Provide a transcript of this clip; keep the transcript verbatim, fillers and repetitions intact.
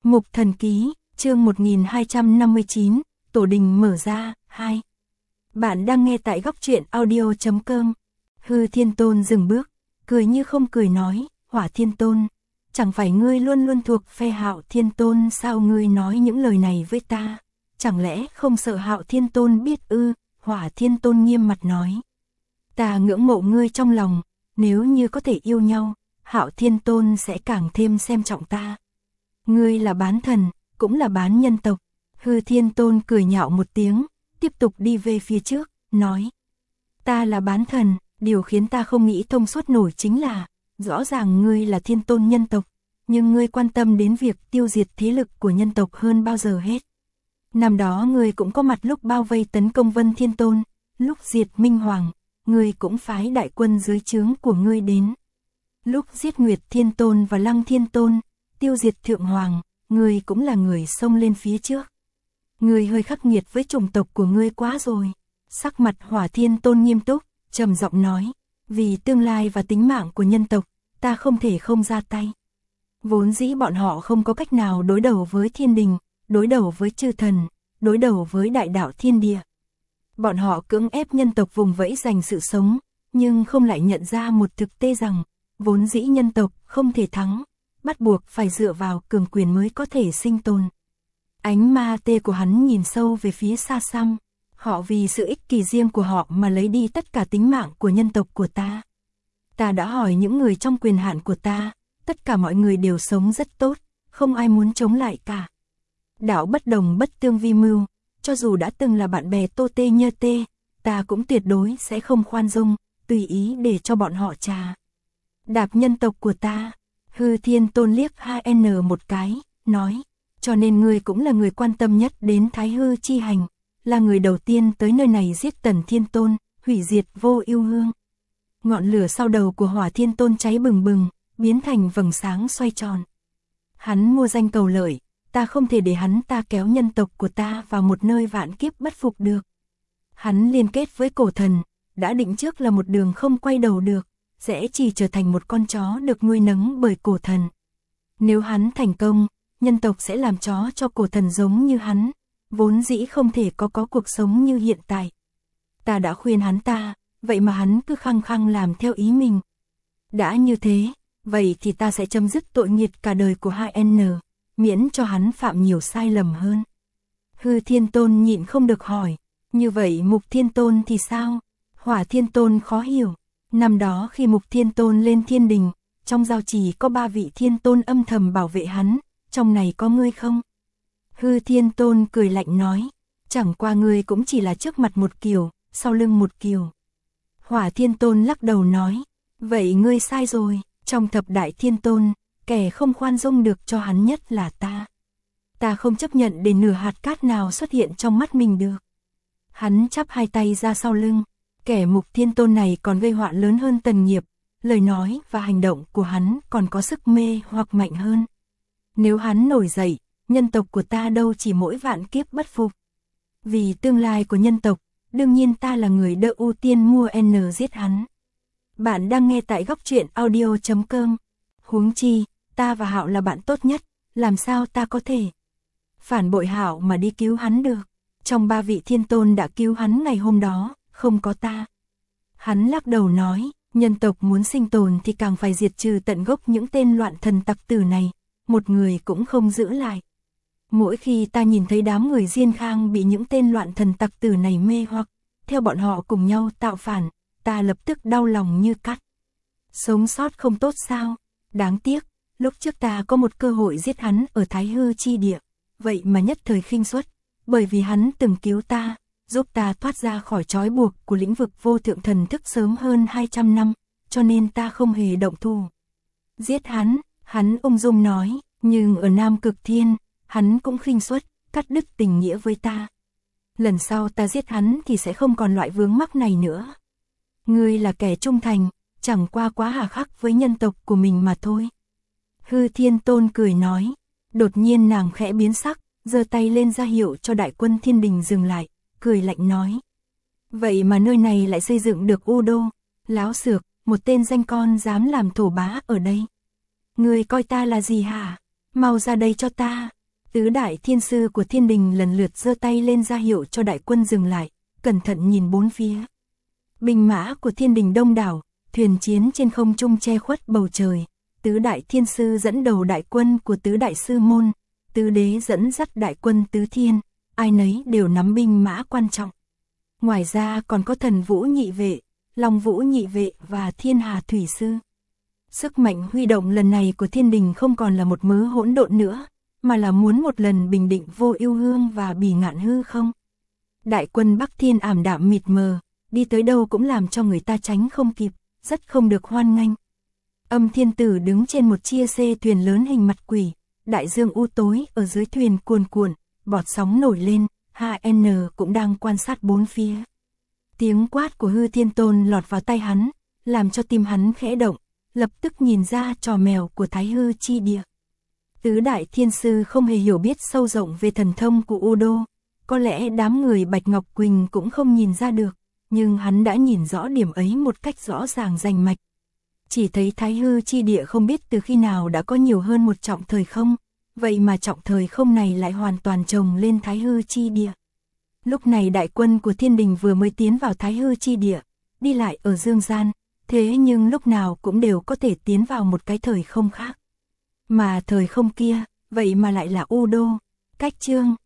Mục Thần Ký, chương một nghìn hai trăm năm mươi chín, Tổ đình mở ra, hai. Bạn đang nghe tại góc truyện audio chấm com. Hư Thiên Tôn dừng bước, cười như không cười nói, Hỏa Thiên Tôn, chẳng phải ngươi luôn luôn thuộc phe Hạo Thiên Tôn sao ngươi nói những lời này với ta, chẳng lẽ không sợ Hạo Thiên Tôn biết ư? Hỏa Thiên Tôn nghiêm mặt nói, ta ngưỡng mộ ngươi trong lòng, nếu như có thể yêu nhau, Hạo Thiên Tôn sẽ càng thêm xem trọng ta. Ngươi là bán thần, cũng là bán nhân tộc. Hư Thiên Tôn cười nhạo một tiếng, tiếp tục đi về phía trước, nói, ta là bán thần, điều khiến ta không nghĩ thông suốt nổi chính là, rõ ràng ngươi là Thiên Tôn nhân tộc, nhưng ngươi quan tâm đến việc tiêu diệt thế lực của nhân tộc hơn bao giờ hết. Năm đó ngươi cũng có mặt lúc bao vây tấn công Vân Thiên Tôn, lúc diệt Minh Hoàng, ngươi cũng phái đại quân dưới trướng của ngươi đến. Lúc giết Nguyệt Thiên Tôn và Lăng Thiên Tôn, tiêu diệt Thượng Hoàng, ngươi cũng là người xông lên phía trước. Ngươi hơi khắc nghiệt với chủng tộc của ngươi quá rồi. Sắc mặt Hỏa Thiên Tôn nghiêm túc, trầm giọng nói, vì tương lai và tính mạng của nhân tộc, ta không thể không ra tay. Vốn dĩ bọn họ không có cách nào đối đầu với thiên đình, đối đầu với chư thần, đối đầu với đại đạo thiên địa. Bọn họ cưỡng ép nhân tộc vùng vẫy giành sự sống, nhưng không lại nhận ra một thực tế rằng, vốn dĩ nhân tộc không thể thắng, bắt buộc phải dựa vào cường quyền mới có thể sinh tồn. Ánh ma tê của hắn nhìn sâu về phía xa xăm, họ vì sự ích kỷ riêng của họ mà lấy đi tất cả tính mạng của nhân tộc của ta. Ta đã hỏi những người trong quyền hạn của ta, tất cả mọi người đều sống rất tốt, không ai muốn chống lại cả. Đạo bất đồng bất tương vi mưu, cho dù đã từng là bạn bè tô tê nhơ tê, ta cũng tuyệt đối sẽ không khoan dung, tùy ý để cho bọn họ trà đạp nhân tộc của ta. Hư Thiên Tôn liếc hai n một cái, nói, cho nên ngươi cũng là người quan tâm nhất đến Thái Hư chi hành, là người đầu tiên tới nơi này giết Tần Thiên Tôn, hủy diệt Vô Ưu Hương. Ngọn lửa sau đầu của Hỏa Thiên Tôn cháy bừng bừng, biến thành vầng sáng xoay tròn. Hắn mua danh cầu lợi, ta không thể để hắn ta kéo nhân tộc của ta vào một nơi vạn kiếp bất phục được. Hắn liên kết với cổ thần, đã định trước là một đường không quay đầu được, sẽ chỉ trở thành một con chó được nuôi nấng bởi cổ thần. Nếu hắn thành công, nhân tộc sẽ làm chó cho cổ thần giống như hắn, vốn dĩ không thể có có cuộc sống như hiện tại. Ta đã khuyên hắn ta, vậy mà hắn cứ khăng khăng làm theo ý mình. Đã như thế, vậy thì ta sẽ chấm dứt tội nghiệt cả đời của hai n, miễn cho hắn phạm nhiều sai lầm hơn. Hư Thiên Tôn nhịn không được hỏi, như vậy Mục Thiên Tôn thì sao? Hỏa Thiên Tôn khó hiểu. Năm đó khi Mục Thiên Tôn lên thiên đình, trong giao trì có ba vị Thiên Tôn âm thầm bảo vệ hắn, trong này có ngươi không? Hư Thiên Tôn cười lạnh nói, chẳng qua ngươi cũng chỉ là trước mặt một kiểu, sau lưng một kiểu. Hỏa Thiên Tôn lắc đầu nói, vậy ngươi sai rồi, trong thập đại Thiên Tôn, kẻ không khoan dung được cho hắn nhất là ta. Ta không chấp nhận để nửa hạt cát nào xuất hiện trong mắt mình được. Hắn chắp hai tay ra sau lưng. Kẻ Mục Thiên Tôn này còn gây họa lớn hơn Tần Nghiệp, lời nói và hành động của hắn còn có sức mê hoặc mạnh hơn. Nếu hắn nổi dậy, nhân tộc của ta đâu chỉ mỗi vạn kiếp bất phục. Vì tương lai của nhân tộc, đương nhiên ta là người đỡ ưu tiên mua N giết hắn. Bạn đang nghe tại góc truyện audio chấm com. Huống chi, ta và Hạo là bạn tốt nhất, làm sao ta có thể phản bội Hạo mà đi cứu hắn được. Trong ba vị Thiên Tôn đã cứu hắn ngày hôm đó, không có ta. Hắn lắc đầu nói, nhân tộc muốn sinh tồn thì càng phải diệt trừ tận gốc những tên loạn thần tặc tử này, một người cũng không giữ lại. Mỗi khi ta nhìn thấy đám người Diên Khang bị những tên loạn thần tặc tử này mê hoặc, theo bọn họ cùng nhau tạo phản, ta lập tức đau lòng như cắt. Sống sót không tốt sao? Đáng tiếc, lúc trước ta có một cơ hội giết hắn ở Thái Hư chi địa, vậy mà nhất thời khinh suất, bởi vì hắn từng cứu ta, giúp ta thoát ra khỏi trói buộc của lĩnh vực vô thượng thần thức sớm hơn hai trăm năm, cho nên ta không hề động thủ. Giết hắn, hắn ung dung nói, nhưng ở Nam Cực Thiên, hắn cũng khinh suất, cắt đứt tình nghĩa với ta. Lần sau ta giết hắn thì sẽ không còn loại vướng mắc này nữa. Ngươi là kẻ trung thành, chẳng qua quá hà khắc với nhân tộc của mình mà thôi. Hư Thiên Tôn cười nói, đột nhiên nàng khẽ biến sắc, giơ tay lên ra hiệu cho đại quân thiên đình dừng lại. Cười lạnh nói, vậy mà nơi này lại xây dựng được U Đô, láo xược, một tên danh con dám làm thổ bá ở đây. Ngươi coi ta là gì hả? Mau ra đây cho ta. Tứ đại thiên sư của thiên đình lần lượt giơ tay lên ra hiệu cho đại quân dừng lại, cẩn thận nhìn bốn phía. Binh mã của thiên đình đông đảo, thuyền chiến trên không trung che khuất bầu trời. Tứ đại thiên sư dẫn đầu đại quân của tứ đại sư môn, tứ đế dẫn dắt đại quân tứ thiên, ai nấy đều nắm binh mã quan trọng. Ngoài ra còn có thần vũ nhị vệ, long vũ nhị vệ và thiên hà thủy sư. Sức mạnh huy động lần này của thiên đình không còn là một mớ hỗn độn nữa, mà là muốn một lần bình định Vô Ưu Hương và Bỉ Ngạn hư không. Đại quân Bắc Thiên ảm đạm mịt mờ, đi tới đâu cũng làm cho người ta tránh không kịp, rất không được hoan nghênh. Âm Thiên Tử đứng trên một chia xê thuyền lớn hình mặt quỷ, đại dương u tối ở dưới thuyền cuồn cuộn, bọt sóng nổi lên, hát en cũng đang quan sát bốn phía. Tiếng quát của Hư Thiên Tôn lọt vào tai hắn, làm cho tim hắn khẽ động, lập tức nhìn ra trò mèo của Thái Hư chi địa. Tứ đại thiên sư không hề hiểu biết sâu rộng về thần thông của U Đô, có lẽ đám người Bạch Ngọc Quỳnh cũng không nhìn ra được, nhưng hắn đã nhìn rõ điểm ấy một cách rõ ràng rành mạch. Chỉ thấy Thái Hư chi địa không biết từ khi nào đã có nhiều hơn một trọng thời không, vậy mà trọng thời không này lại hoàn toàn chồng lên Thái Hư chi địa. Lúc này đại quân của thiên đình vừa mới tiến vào Thái Hư chi địa, đi lại ở dương gian, thế nhưng lúc nào cũng đều có thể tiến vào một cái thời không khác. Mà thời không kia, vậy mà lại là U Đô. Cách chương